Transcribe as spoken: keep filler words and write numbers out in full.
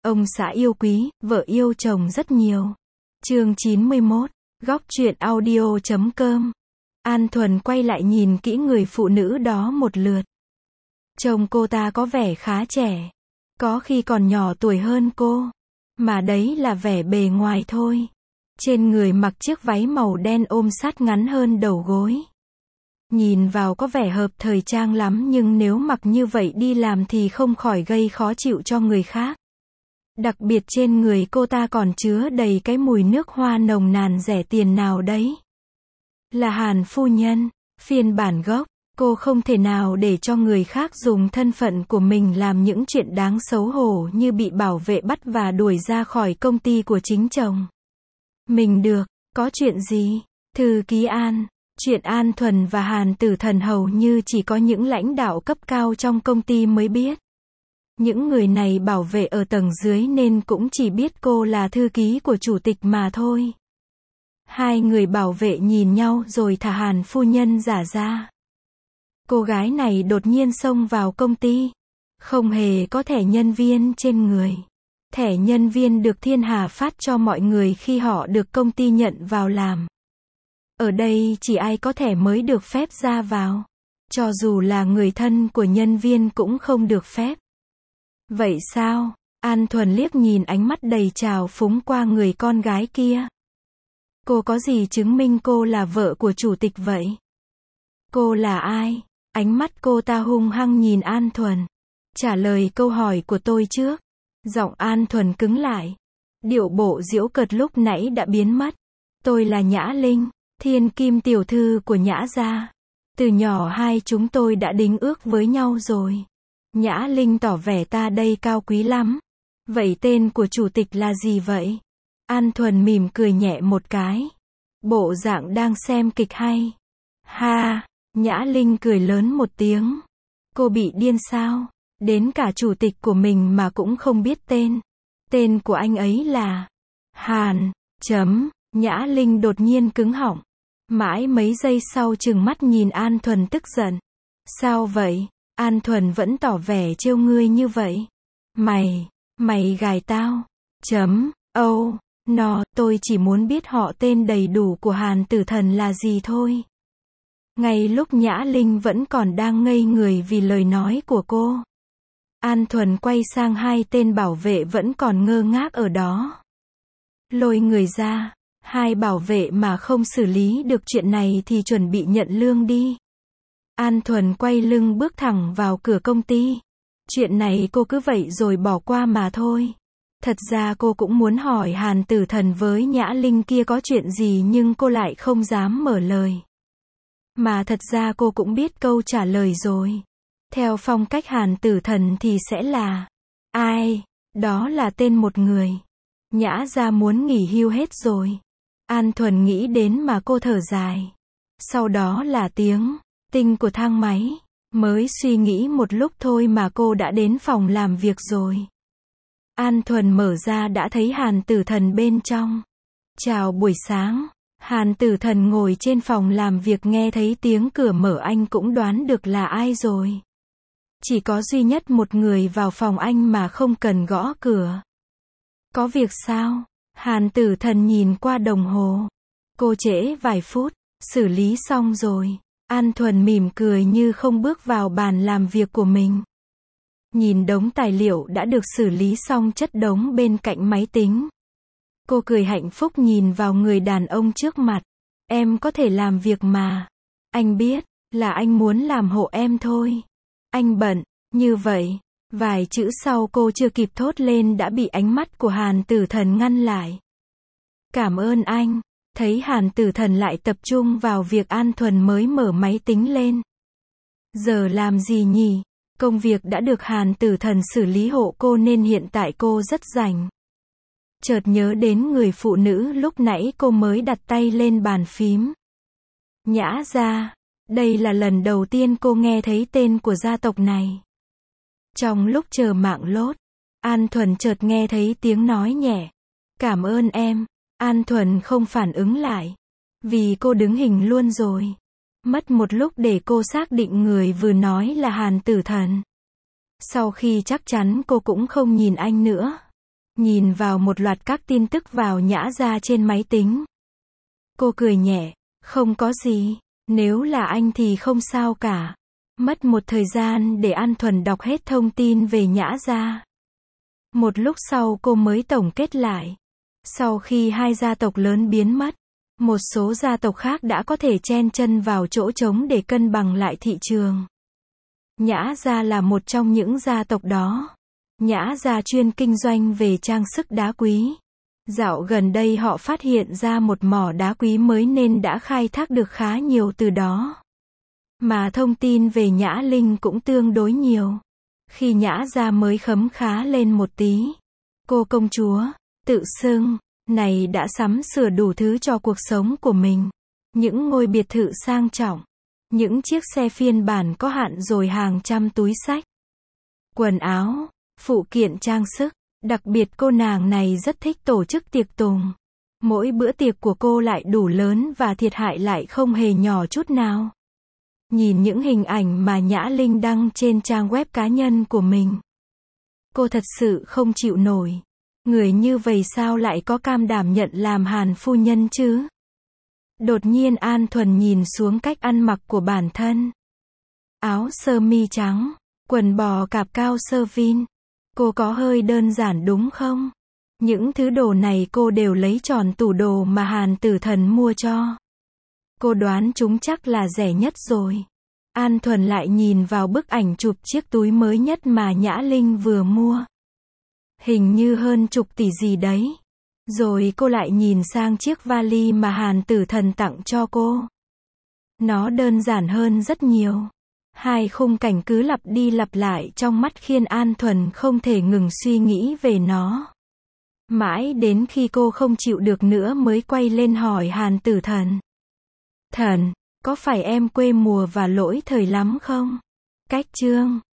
Ông xã yêu quý, vợ yêu chồng rất nhiều. Chương chín mươi mốt, góc truyện audio chấm com. An Thuần quay lại nhìn kỹ người phụ nữ đó một lượt. Chồng cô ta có vẻ khá trẻ. Có khi còn nhỏ tuổi hơn cô. Mà đấy là vẻ bề ngoài thôi. Trên người mặc chiếc váy màu đen ôm sát ngắn hơn đầu gối. Nhìn vào có vẻ hợp thời trang lắm, nhưng nếu mặc như vậy đi làm thì không khỏi gây khó chịu cho người khác. Đặc biệt trên người cô ta còn chứa đầy cái mùi nước hoa nồng nàn rẻ tiền nào đấy. Là Hàn phu nhân, phiên bản gốc. Cô không thể nào để cho người khác dùng thân phận của mình làm những chuyện đáng xấu hổ như bị bảo vệ bắt và đuổi ra khỏi công ty của chính chồng mình được. Có chuyện gì? Thư ký An. Chuyện An Thuần và Hàn Tử Thần hầu như chỉ có những lãnh đạo cấp cao trong công ty mới biết. Những người này bảo vệ ở tầng dưới nên cũng chỉ biết cô là thư ký của chủ tịch mà thôi. Hai người bảo vệ nhìn nhau rồi thả Hàn phu nhân giả ra. Cô gái này đột nhiên xông vào công ty. Không hề có thẻ nhân viên trên người. Thẻ nhân viên được thiên hà phát cho mọi người khi họ được công ty nhận vào làm. Ở đây chỉ ai có thẻ mới được phép ra vào. Cho dù là người thân của nhân viên cũng không được phép. Vậy sao? An Thuần liếc nhìn ánh mắt đầy trào phúng qua người con gái kia. Cô có gì chứng minh cô là vợ của chủ tịch vậy? Cô là ai? Ánh mắt cô ta hung hăng nhìn An Thuần. Trả lời câu hỏi của tôi trước. Giọng An Thuần cứng lại. Điệu bộ giễu cợt lúc nãy đã biến mất. Tôi là Nhã Linh, thiên kim tiểu thư của Nhã gia. Từ nhỏ hai chúng tôi đã đính ước với nhau rồi. Nhã Linh tỏ vẻ ta đây cao quý lắm. Vậy tên của chủ tịch là gì vậy? An Thuần mỉm cười nhẹ một cái. Bộ dạng đang xem kịch hay. Ha, Nhã Linh cười lớn một tiếng. Cô bị điên sao? Đến cả chủ tịch của mình mà cũng không biết tên. Tên của anh ấy là Hàn, chấm. Nhã Linh đột nhiên cứng họng. Mãi mấy giây sau trừng mắt nhìn An Thuần tức giận. Sao vậy? An Thuần vẫn tỏ vẻ trêu ngươi như vậy. Mày, mày gài tao. Chấm, âu, no, tôi chỉ muốn biết họ tên đầy đủ của Hàn Tử Thần là gì thôi. Ngay lúc Nhã Linh vẫn còn đang ngây người vì lời nói của cô. An Thuần quay sang hai tên bảo vệ vẫn còn ngơ ngác ở đó. Lôi người ra. Hai bảo vệ mà không xử lý được chuyện này thì chuẩn bị nhận lương đi. An Thuần quay lưng bước thẳng vào cửa công ty. Chuyện này cô cứ vậy rồi bỏ qua mà thôi. Thật ra cô cũng muốn hỏi Hàn Tử Thần với Nhã Linh kia có chuyện gì nhưng cô lại không dám mở lời. Mà thật ra cô cũng biết câu trả lời rồi. Theo phong cách Hàn Tử Thần thì sẽ là ai? Đó là tên một người. Nhã gia muốn nghỉ hưu hết rồi. An Thuần nghĩ đến mà cô thở dài. Sau đó là tiếng tinh của thang máy. Mới suy nghĩ một lúc thôi mà cô đã đến phòng làm việc rồi. An Thuần mở ra đã thấy Hàn Tử Thần bên trong. Chào buổi sáng. Hàn Tử Thần ngồi trên phòng làm việc nghe thấy tiếng cửa mở anh cũng đoán được là ai rồi. Chỉ có duy nhất một người vào phòng anh mà không cần gõ cửa. Có việc sao? Hàn Tử Thần nhìn qua đồng hồ. Cô trễ vài phút, xử lý xong rồi. An Thuần mỉm cười như không bước vào bàn làm việc của mình. Nhìn đống tài liệu đã được xử lý xong chất đống bên cạnh máy tính. Cô cười hạnh phúc nhìn vào người đàn ông trước mặt. Em có thể làm việc mà. Anh biết, là anh muốn làm hộ em thôi. Anh bận, như vậy. Vài chữ sau cô chưa kịp thốt lên đã bị ánh mắt của Hàn Tử Thần ngăn lại. Cảm ơn anh. Thấy Hàn Tử Thần lại tập trung vào việc An Thuần mới mở máy tính lên. Giờ làm gì nhỉ? Công việc đã được Hàn Tử Thần xử lý hộ cô nên hiện tại cô rất rảnh. Chợt nhớ đến người phụ nữ lúc nãy cô mới đặt tay lên bàn phím. Nhã gia. Đây là lần đầu tiên cô nghe thấy tên của gia tộc này. Trong lúc chờ mạng lốt, An Thuần chợt nghe thấy tiếng nói nhẹ. Cảm ơn em. An Thuần không phản ứng lại. Vì cô đứng hình luôn rồi. Mất một lúc để cô xác định người vừa nói là Hàn Tử Thần. Sau khi chắc chắn cô cũng không nhìn anh nữa. nhìn vào một loạt các tin tức vào Nhã Gia trên máy tính. Cô cười nhẹ, không có gì, nếu là anh thì không sao cả. Mất một thời gian để An Thuần đọc hết thông tin về Nhã Gia. Một lúc sau cô mới tổng kết lại. Sau khi hai gia tộc lớn biến mất, một số gia tộc khác đã có thể chen chân vào chỗ trống để cân bằng lại thị trường. Nhã Gia là một trong những gia tộc đó. Nhã Gia chuyên kinh doanh về trang sức đá quý. Dạo gần đây họ phát hiện ra một mỏ đá quý mới nên đã khai thác được khá nhiều từ đó. Mà thông tin về Nhã Linh cũng tương đối nhiều. Khi Nhã Gia mới khấm khá lên một tí, cô công chúa, tự xưng, này đã sắm sửa đủ thứ cho cuộc sống của mình. Những ngôi biệt thự sang trọng, những chiếc xe phiên bản có hạn rồi hàng trăm túi xách, quần áo, phụ kiện trang sức. Đặc biệt cô nàng này rất thích tổ chức tiệc tùng. Mỗi bữa tiệc của cô lại đủ lớn và thiệt hại lại không hề nhỏ chút nào. Nhìn những hình ảnh mà Nhã Linh đăng trên trang web cá nhân của mình, cô thật sự không chịu nổi. Người như vậy sao lại có cam đảm nhận làm Hàn phu nhân chứ? Đột nhiên An Thuần nhìn xuống cách ăn mặc của bản thân. Áo sơ mi trắng, quần bò cạp cao sơ vin. Cô có hơi đơn giản đúng không? Những thứ đồ này cô đều lấy tròn tủ đồ mà Hàn Tử Thần mua cho. Cô đoán chúng chắc là rẻ nhất rồi. An Thuần lại nhìn vào bức ảnh chụp chiếc túi mới nhất mà Nhã Linh vừa mua. Hình như hơn chục tỷ gì đấy. Rồi cô lại nhìn sang chiếc vali mà Hàn Tử Thần tặng cho cô. Nó đơn giản hơn rất nhiều. Hai khung cảnh cứ lặp đi lặp lại trong mắt khiến An Thuần không thể ngừng suy nghĩ về nó. Mãi đến khi cô không chịu được nữa mới quay lên hỏi Hàn Tử Thần. Thần, có phải em quê mùa và lỗi thời lắm không? Cách chương